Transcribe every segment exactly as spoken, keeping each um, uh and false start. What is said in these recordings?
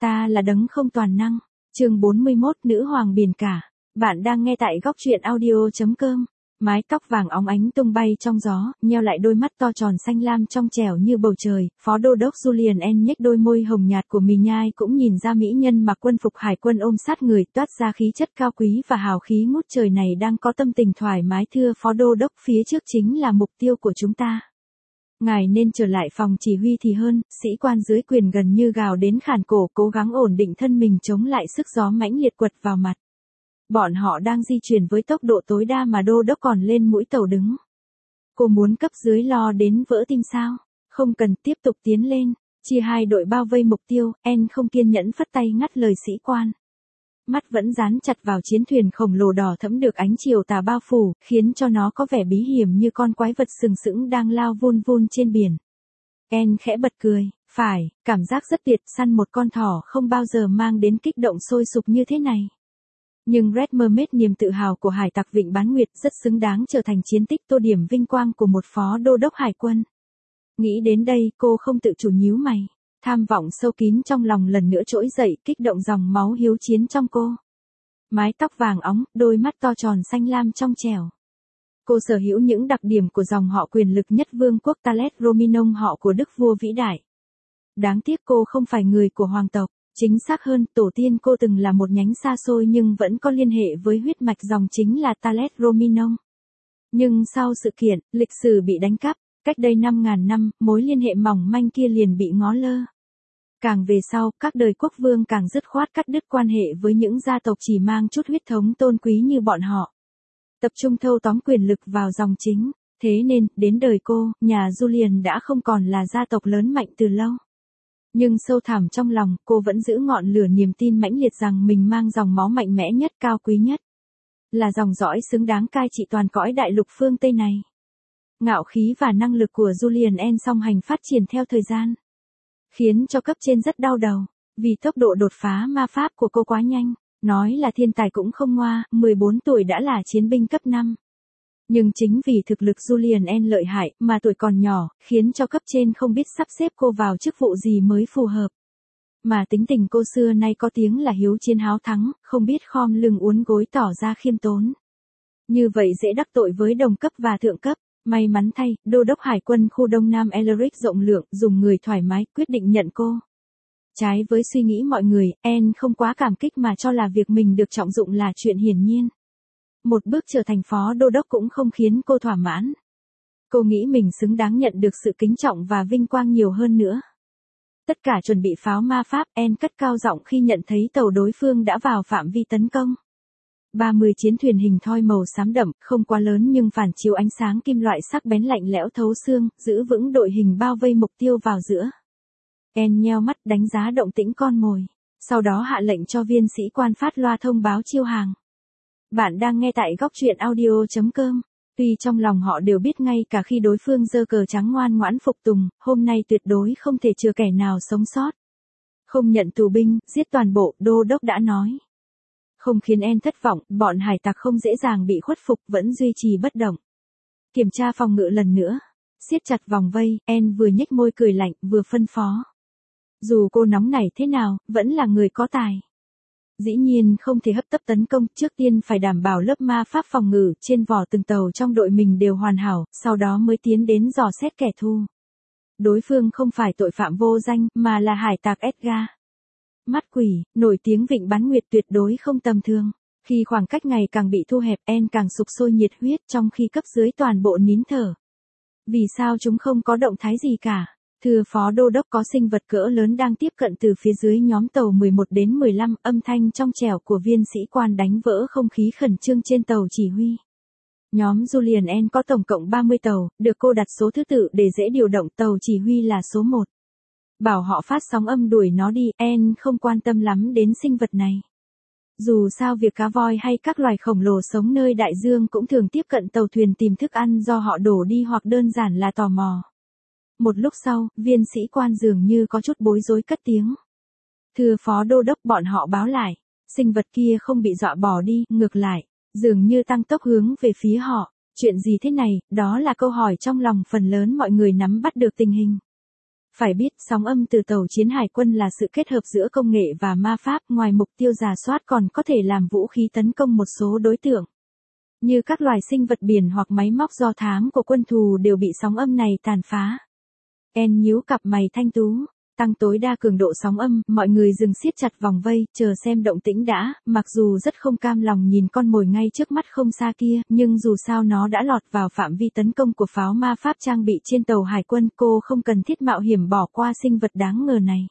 ta là đấng không toàn năng. Chương bốn mươi mốt, nữ hoàng biển cả. Bạn đang nghe tại góc truyện audio chấm com. Mái tóc vàng óng ánh tung bay trong gió, nheo lại đôi mắt to tròn xanh lam trong trẻo như bầu trời. Phó đô đốc Julian N nhếch đôi môi hồng nhạt của mì nhai cũng nhìn ra mỹ nhân mặc quân phục hải quân ôm sát người, toát ra khí chất cao quý và hào khí ngút trời này đang có tâm tình thoải mái. Thưa phó đô đốc, phía trước chính là mục tiêu của chúng ta. Ngài nên trở lại phòng chỉ huy thì hơn. Sĩ quan dưới quyền gần như gào đến khản cổ, cố gắng ổn định thân mình chống lại sức gió mãnh liệt quật vào mặt. Bọn họ đang di chuyển với tốc độ tối đa mà đô đốc còn lên mũi tàu đứng. Cô muốn cấp dưới lo đến vỡ tim sao? Không cần, tiếp tục tiến lên. Chia hai đội bao vây mục tiêu. En không kiên nhẫn phất tay ngắt lời sĩ quan. Mắt vẫn dán chặt vào chiến thuyền khổng lồ đỏ thẫm được ánh chiều tà bao phủ, khiến cho nó có vẻ bí hiểm như con quái vật sừng sững đang lao vun vun trên biển. En khẽ bật cười. Phải, cảm giác rất tuyệt, săn một con thỏ không bao giờ mang đến kích động sôi sục như thế này. Nhưng Red Mermaid, niềm tự hào của hải tặc Vịnh Bán Nguyệt, rất xứng đáng trở thành chiến tích tô điểm vinh quang của một phó đô đốc hải quân. Nghĩ đến đây, cô không tự chủ nhíu mày. Tham vọng sâu kín trong lòng lần nữa trỗi dậy, kích động dòng máu hiếu chiến trong cô. Mái tóc vàng óng, đôi mắt to tròn xanh lam trong trẻo. Cô sở hữu những đặc điểm của dòng họ quyền lực nhất vương quốc Talet Rominong, họ của đức vua vĩ đại. Đáng tiếc cô không phải người của hoàng tộc. Chính xác hơn, tổ tiên cô từng là một nhánh xa xôi nhưng vẫn có liên hệ với huyết mạch dòng chính là Talet Rominong. Nhưng sau sự kiện, lịch sử bị đánh cắp, cách đây năm ngàn năm, mối liên hệ mỏng manh kia liền bị ngó lơ. Càng về sau, các đời quốc vương càng dứt khoát cắt đứt quan hệ với những gia tộc chỉ mang chút huyết thống tôn quý như bọn họ. Tập trung thâu tóm quyền lực vào dòng chính. Thế nên, đến đời cô, nhà Julian đã không còn là gia tộc lớn mạnh từ lâu. Nhưng sâu thẳm trong lòng, cô vẫn giữ ngọn lửa niềm tin mãnh liệt rằng mình mang dòng máu mạnh mẽ nhất, cao quý nhất. Là dòng dõi xứng đáng cai trị toàn cõi đại lục phương Tây này. Ngạo khí và năng lực của Julian N song hành phát triển theo thời gian. Khiến cho cấp trên rất đau đầu, vì tốc độ đột phá ma pháp của cô quá nhanh. Nói là thiên tài cũng không ngoa, mười bốn tuổi đã là chiến binh cấp năm. Nhưng chính vì thực lực Julian N lợi hại mà tuổi còn nhỏ, khiến cho cấp trên không biết sắp xếp cô vào chức vụ gì mới phù hợp. Mà tính tình cô xưa nay có tiếng là hiếu chiến háo thắng, không biết khom lưng uốn gối tỏ ra khiêm tốn. Như vậy dễ đắc tội với đồng cấp và thượng cấp. May mắn thay, đô đốc hải quân khu Đông Nam Elric rộng lượng, dùng người thoải mái, quyết định nhận cô. Trái với suy nghĩ mọi người, En không quá cảm kích mà cho là việc mình được trọng dụng là chuyện hiển nhiên. Một bước trở thành phó đô đốc cũng không khiến cô thỏa mãn. Cô nghĩ mình xứng đáng nhận được sự kính trọng và vinh quang nhiều hơn nữa. Tất cả chuẩn bị pháo ma pháp, En cất cao giọng khi nhận thấy tàu đối phương đã vào phạm vi tấn công. ba mươi chiến thuyền hình thoi màu xám đậm, không quá lớn nhưng phản chiếu ánh sáng kim loại sắc bén lạnh lẽo thấu xương, giữ vững đội hình bao vây mục tiêu vào giữa. En nheo mắt đánh giá động tĩnh con mồi. Sau đó hạ lệnh cho viên sĩ quan phát loa thông báo chiêu hàng. Bạn đang nghe tại góc truyện audio chấm com. Tuy trong lòng họ đều biết ngay cả khi đối phương giơ cờ trắng ngoan ngoãn phục tùng, hôm nay tuyệt đối không thể chừa kẻ nào sống sót. Không nhận tù binh, giết toàn bộ, đô đốc đã nói. Không khiến En thất vọng, bọn hải tặc không dễ dàng bị khuất phục, vẫn duy trì bất động. Kiểm tra phòng ngự lần nữa. Siết chặt vòng vây, En vừa nhếch môi cười lạnh, vừa phân phó. Dù cô nóng nảy thế nào, vẫn là người có tài. Dĩ nhiên không thể hấp tấp tấn công, trước tiên phải đảm bảo lớp ma pháp phòng ngự trên vỏ từng tàu trong đội mình đều hoàn hảo, sau đó mới tiến đến dò xét kẻ thù. Đối phương không phải tội phạm vô danh, mà là hải tặc Edgar. Mắt quỷ, nổi tiếng Vịnh Bán Nguyệt tuyệt đối không tầm thường. Khi khoảng cách ngày càng bị thu hẹp, En càng sục sôi nhiệt huyết trong khi cấp dưới toàn bộ nín thở. Vì sao chúng không có động thái gì cả? Thưa phó đô đốc, có sinh vật cỡ lớn đang tiếp cận từ phía dưới nhóm tàu mười một đến mười lăm, âm thanh trong trẻo của viên sĩ quan đánh vỡ không khí khẩn trương trên tàu chỉ huy. Nhóm Julian N có tổng cộng ba mươi tàu, được cô đặt số thứ tự để dễ điều động, tàu chỉ huy là số một. Bảo họ phát sóng âm đuổi nó đi, En không quan tâm lắm đến sinh vật này. Dù sao việc cá voi hay các loài khổng lồ sống nơi đại dương cũng thường tiếp cận tàu thuyền tìm thức ăn do họ đổ đi hoặc đơn giản là tò mò. Một lúc sau, viên sĩ quan dường như có chút bối rối cất tiếng. Thưa phó đô đốc, bọn họ báo lại. Sinh vật kia không bị dọa bỏ đi, ngược lại, dường như tăng tốc hướng về phía họ. Chuyện gì thế này, đó là câu hỏi trong lòng phần lớn mọi người nắm bắt được tình hình. Phải biết, sóng âm từ tàu chiến hải quân là sự kết hợp giữa công nghệ và ma pháp, ngoài mục tiêu rà soát còn có thể làm vũ khí tấn công một số đối tượng. Như các loài sinh vật biển hoặc máy móc do thám của quân thù đều bị sóng âm này tàn phá. En nhíu cặp mày thanh tú. Tăng tối đa cường độ sóng âm, mọi người dừng siết chặt vòng vây, chờ xem động tĩnh đã, mặc dù rất không cam lòng nhìn con mồi ngay trước mắt không xa kia, nhưng dù sao nó đã lọt vào phạm vi tấn công của pháo ma pháp trang bị trên tàu hải quân, cô không cần thiết mạo hiểm bỏ qua sinh vật đáng ngờ này.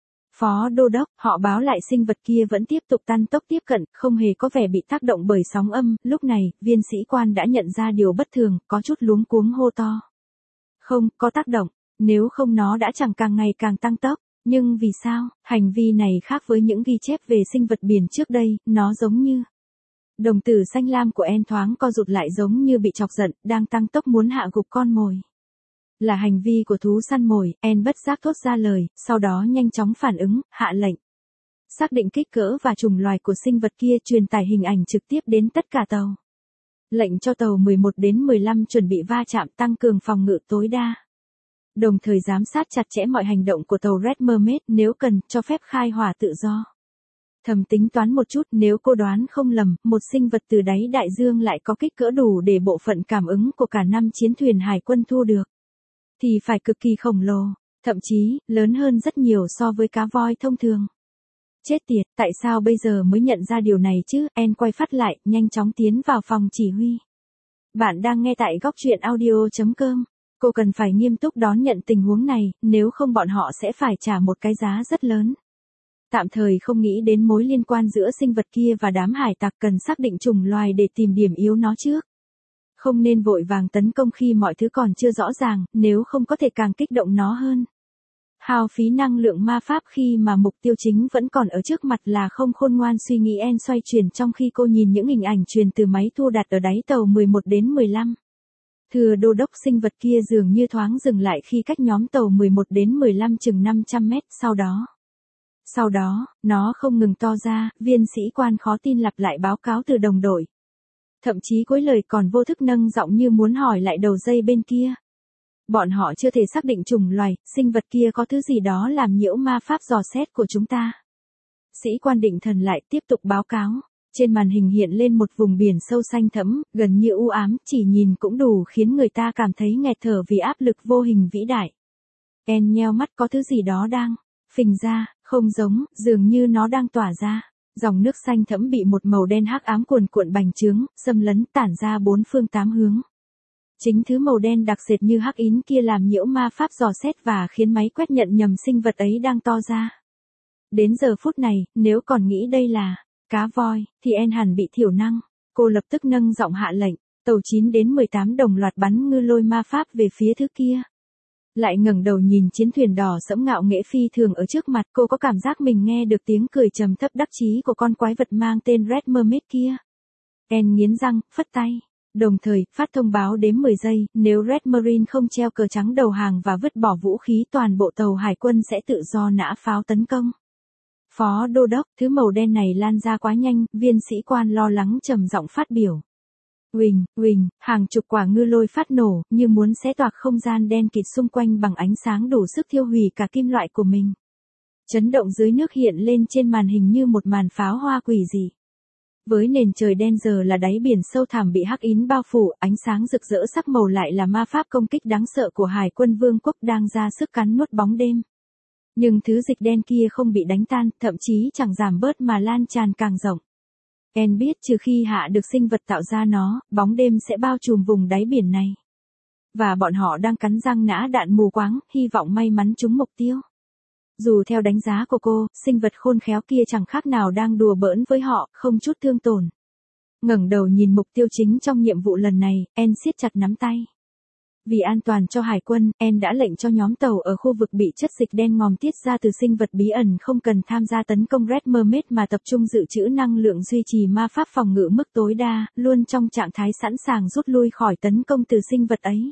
Phó đô đốc, họ báo lại sinh vật kia vẫn tiếp tục tăng tốc tiếp cận, không hề có vẻ bị tác động bởi sóng âm, lúc này, viên sĩ quan đã nhận ra điều bất thường, có chút luống cuống hô to. Không, có tác động. Nếu không nó đã chẳng càng ngày càng tăng tốc, nhưng vì sao, hành vi này khác với những ghi chép về sinh vật biển trước đây, nó giống như... Đồng tử xanh lam của En thoáng co rụt lại giống như bị chọc giận, đang tăng tốc muốn hạ gục con mồi. Là hành vi của thú săn mồi, En bất giác thốt ra lời, sau đó nhanh chóng phản ứng, hạ lệnh. Xác định kích cỡ và chủng loài của sinh vật kia truyền tải hình ảnh trực tiếp đến tất cả tàu. Lệnh cho tàu mười một đến mười lăm chuẩn bị va chạm tăng cường phòng ngự tối đa. Đồng thời giám sát chặt chẽ mọi hành động của tàu Red Mermaid, nếu cần, cho phép khai hỏa tự do. Thầm tính toán một chút, nếu cô đoán không lầm, một sinh vật từ đáy đại dương lại có kích cỡ đủ để bộ phận cảm ứng của cả năm chiến thuyền hải quân thu được. Thì phải cực kỳ khổng lồ, thậm chí, lớn hơn rất nhiều so với cá voi thông thường. Chết tiệt, tại sao bây giờ mới nhận ra điều này chứ? En quay phát lại, nhanh chóng tiến vào phòng chỉ huy. Bạn đang nghe tại góc truyện audio chấm com. Cô cần phải nghiêm túc đón nhận tình huống này, nếu không bọn họ sẽ phải trả một cái giá rất lớn. Tạm thời không nghĩ đến mối liên quan giữa sinh vật kia và đám hải tặc, cần xác định chủng loài để tìm điểm yếu nó trước. Không nên vội vàng tấn công khi mọi thứ còn chưa rõ ràng, nếu không có thể càng kích động nó hơn. Hao phí năng lượng ma pháp khi mà mục tiêu chính vẫn còn ở trước mặt là không khôn ngoan, suy nghĩ En xoay chuyển trong khi cô nhìn những hình ảnh truyền từ máy thu đặt ở đáy tàu mười một đến mười lăm. Thưa đô đốc, sinh vật kia dường như thoáng dừng lại khi cách nhóm tàu mười một đến mười lăm chừng năm trăm mét, sau đó. Sau đó, nó không ngừng to ra, viên sĩ quan khó tin lặp lại báo cáo từ đồng đội. Thậm chí cuối lời còn vô thức nâng giọng như muốn hỏi lại đầu dây bên kia. Bọn họ chưa thể xác định chủng loài, sinh vật kia có thứ gì đó làm nhiễu ma pháp dò xét của chúng ta. Sĩ quan định thần lại tiếp tục báo cáo. Trên màn hình hiện lên một vùng biển sâu xanh thẫm, gần như u ám, chỉ nhìn cũng đủ khiến người ta cảm thấy nghẹt thở vì áp lực vô hình vĩ đại. En nheo mắt, có thứ gì đó đang phình ra, không giống, dường như nó đang tỏa ra. Dòng nước xanh thẫm bị một màu đen hắc ám cuồn cuộn bành trướng, xâm lấn tản ra bốn phương tám hướng. Chính thứ màu đen đặc sệt như hắc ín kia làm nhiễu ma pháp dò xét và khiến máy quét nhận nhầm sinh vật ấy đang to ra. Đến giờ phút này, nếu còn nghĩ đây là cá voi, thì En hẳn bị thiểu năng. Cô lập tức nâng giọng hạ lệnh, tàu chín đến mười tám đồng loạt bắn ngư lôi ma pháp về phía thứ kia. Lại ngẩng đầu nhìn chiến thuyền đỏ sẫm ngạo nghễ phi thường ở trước mặt, cô có cảm giác mình nghe được tiếng cười trầm thấp đắc chí của con quái vật mang tên Red Mermaid kia. En nghiến răng, phất tay. Đồng thời, phát thông báo đếm mười giây, nếu Red Marine không treo cờ trắng đầu hàng và vứt bỏ vũ khí, toàn bộ tàu hải quân sẽ tự do nã pháo tấn công. Phó đô đốc, thứ màu đen này lan ra quá nhanh, viên sĩ quan lo lắng trầm giọng phát biểu. Uỳnh, uỳnh, hàng chục quả ngư lôi phát nổ, như muốn xé toạc không gian đen kịt xung quanh bằng ánh sáng đủ sức thiêu hủy cả kim loại của mình. Chấn động dưới nước hiện lên trên màn hình như một màn pháo hoa quỷ dị. Với nền trời đen giờ là đáy biển sâu thẳm bị hắc ín bao phủ, ánh sáng rực rỡ sắc màu lại là ma pháp công kích đáng sợ của Hải quân Vương quốc đang ra sức cắn nuốt bóng đêm. Nhưng thứ dịch đen kia không bị đánh tan, thậm chí chẳng giảm bớt mà lan tràn càng rộng. En biết trừ khi hạ được sinh vật tạo ra nó, bóng đêm sẽ bao trùm vùng đáy biển này. Và bọn họ đang cắn răng nã đạn mù quáng, hy vọng may mắn trúng mục tiêu. Dù theo đánh giá của cô, sinh vật khôn khéo kia chẳng khác nào đang đùa bỡn với họ, không chút thương tổn. Ngẩng đầu nhìn mục tiêu chính trong nhiệm vụ lần này, En siết chặt nắm tay. Vì an toàn cho hải quân, En đã lệnh cho nhóm tàu ở khu vực bị chất dịch đen ngòm tiết ra từ sinh vật bí ẩn không cần tham gia tấn công Red Mermaid mà tập trung dự trữ năng lượng duy trì ma pháp phòng ngự mức tối đa, luôn trong trạng thái sẵn sàng rút lui khỏi tấn công từ sinh vật ấy.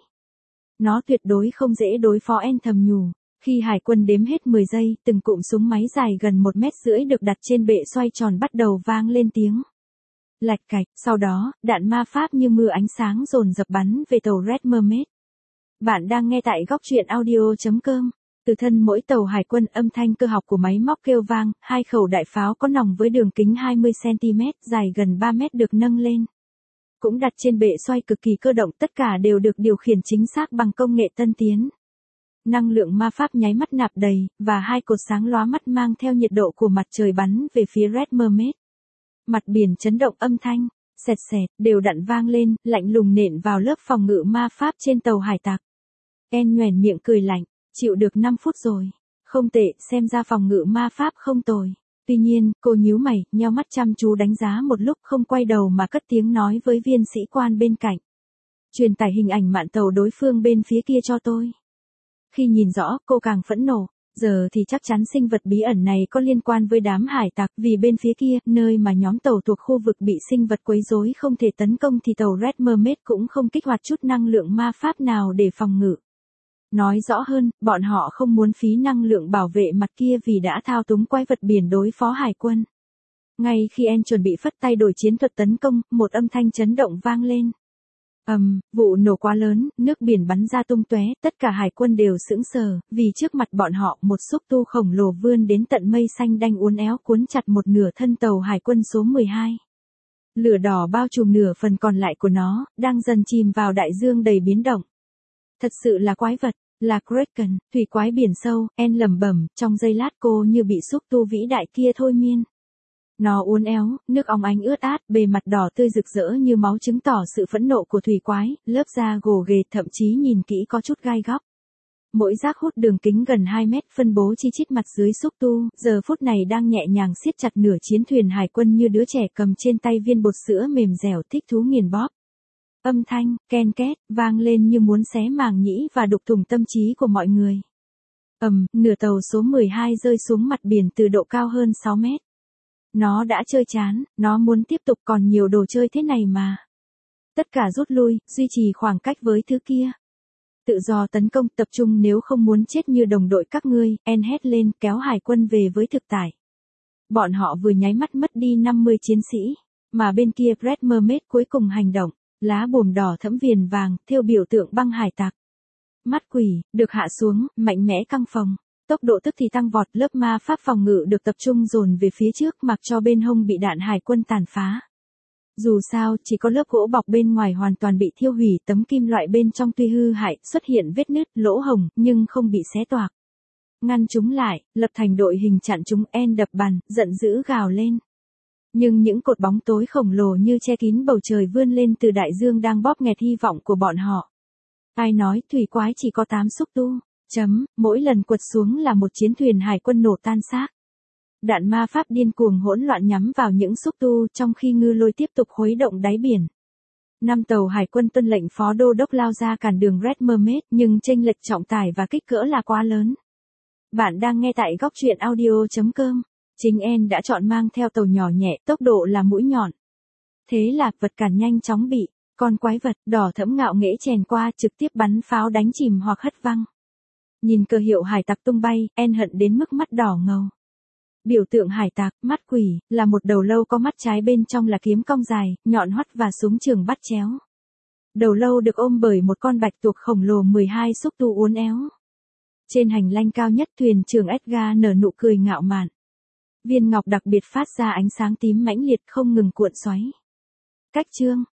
Nó tuyệt đối không dễ đối phó, En thầm nhủ. Khi hải quân đếm hết mười giây, từng cụm súng máy dài gần một mét rưỡi được đặt trên bệ xoay tròn bắt đầu vang lên tiếng lạch cạch, sau đó, đạn ma pháp như mưa ánh sáng dồn dập bắn về tàu Red Mermaid. Bạn đang nghe tại góc truyện audio chấm com. Từ thân mỗi tàu hải quân, âm thanh cơ học của máy móc kêu vang, hai khẩu đại pháo có nòng với đường kính hai mươi xăng-ti-mét, dài gần ba mét được nâng lên. Cũng đặt trên bệ xoay cực kỳ cơ động, tất cả đều được điều khiển chính xác bằng công nghệ tân tiến. Năng lượng ma pháp nháy mắt nạp đầy, và hai cột sáng lóa mắt mang theo nhiệt độ của mặt trời bắn về phía Red Mermaid. Mặt biển chấn động, âm thanh xẹt xẹt đều đặn vang lên, lạnh lùng nện vào lớp phòng ngự ma pháp trên tàu hải tặc. Anne nhoẻn miệng cười lạnh, chịu được năm phút rồi. Không tệ, xem ra phòng ngự ma pháp không tồi. Tuy nhiên, cô nhíu mày, nheo mắt chăm chú đánh giá một lúc, không quay đầu mà cất tiếng nói với viên sĩ quan bên cạnh. Truyền tải hình ảnh mạn tàu đối phương bên phía kia cho tôi. Khi nhìn rõ, cô càng phẫn nộ. Giờ thì chắc chắn sinh vật bí ẩn này có liên quan với đám hải tặc, vì bên phía kia, nơi mà nhóm tàu thuộc khu vực bị sinh vật quấy rối không thể tấn công thì tàu Red Mermaid cũng không kích hoạt chút năng lượng ma pháp nào để phòng ngự. Nói rõ hơn, bọn họ không muốn phí năng lượng bảo vệ mặt kia vì đã thao túng quái vật biển đối phó hải quân. Ngay khi Anne chuẩn bị phất tay đổi chiến thuật tấn công, một âm thanh chấn động vang lên. Ầm, um, vụ nổ quá lớn, nước biển bắn ra tung tóe, tất cả hải quân đều sững sờ, vì trước mặt bọn họ một xúc tu khổng lồ vươn đến tận mây xanh đanh uốn éo cuốn chặt một nửa thân tàu hải quân số mười hai. Lửa đỏ bao trùm nửa phần còn lại của nó, đang dần chìm vào đại dương đầy biến động. Thật sự là quái vật, là Kraken, thủy quái biển sâu, Anne lẩm bẩm, trong giây lát cô như bị xúc tu vĩ đại kia thôi miên. Nó uốn éo, nước óng ánh ướt át, bề mặt đỏ tươi rực rỡ như máu chứng tỏ sự phẫn nộ của thủy quái, lớp da gồ ghề thậm chí nhìn kỹ có chút gai góc. Mỗi rác hút đường kính gần hai mét phân bố chi chít mặt dưới xúc tu, giờ phút này đang nhẹ nhàng siết chặt nửa chiến thuyền hải quân như đứa trẻ cầm trên tay viên bột sữa mềm dẻo thích thú nghiền bóp. Âm thanh, ken két, vang lên như muốn xé màng nhĩ và đục thủng tâm trí của mọi người. Ầm, nửa tàu số mười hai rơi xuống mặt biển từ độ cao hơn sáu mét. Nó đã chơi chán, nó muốn tiếp tục, còn nhiều đồ chơi thế này mà. Tất cả rút lui, duy trì khoảng cách với thứ kia. Tự do tấn công, tập trung nếu không muốn chết như đồng đội các ngươi, Anne hét lên, kéo hải quân về với thực tại. Bọn họ vừa nháy mắt mất đi năm mươi chiến sĩ, mà bên kia Red Mermaid cuối cùng hành động, lá buồm đỏ thẫm viền vàng, thêu biểu tượng băng hải tặc. Mắt quỷ, được hạ xuống, mạnh mẽ căng phồng. Tốc độ tức thì tăng vọt, lớp ma pháp phòng ngự được tập trung dồn về phía trước, mặc cho bên hông bị đạn hải quân tàn phá. Dù sao, chỉ có lớp gỗ bọc bên ngoài hoàn toàn bị thiêu hủy, tấm kim loại bên trong tuy hư hại, xuất hiện vết nứt, lỗ hổng, nhưng không bị xé toạc. Ngăn chúng lại, lập thành đội hình chặn chúng, Anne đập bàn, giận dữ gào lên. Nhưng những cột bóng tối khổng lồ như che kín bầu trời vươn lên từ đại dương đang bóp nghẹt hy vọng của bọn họ. Ai nói thủy quái chỉ có tám xúc tu? Chấm, mỗi lần quật xuống là một chiến thuyền hải quân nổ tan xác. Đạn ma pháp điên cuồng hỗn loạn nhắm vào những xúc tu, trong khi ngư lôi tiếp tục khuấy động đáy biển. Năm tàu hải quân tuân lệnh phó đô đốc lao ra cản đường Red Mermaid, nhưng chênh lệch trọng tải và kích cỡ là quá lớn. Bạn đang nghe tại góc truyện audio chấm com. Chính Anne đã chọn mang theo tàu nhỏ nhẹ, tốc độ là mũi nhọn. Thế là vật cản nhanh chóng bị con quái vật đỏ thẫm ngạo nghễ chèn qua, trực tiếp bắn pháo đánh chìm hoặc hất văng. Nhìn cờ hiệu hải tặc tung bay, Anne hận đến mức mắt đỏ ngầu. Biểu tượng hải tặc, mắt quỷ, là một đầu lâu có mắt trái bên trong là kiếm cong dài, nhọn hoắt và súng trường bắt chéo. Đầu lâu được ôm bởi một con bạch tuộc khổng lồ mười hai xúc tu uốn éo. Trên hành lang cao nhất, thuyền trưởng Edgar nở nụ cười ngạo mạn. Viên ngọc đặc biệt phát ra ánh sáng tím mãnh liệt không ngừng cuộn xoáy. Cách chương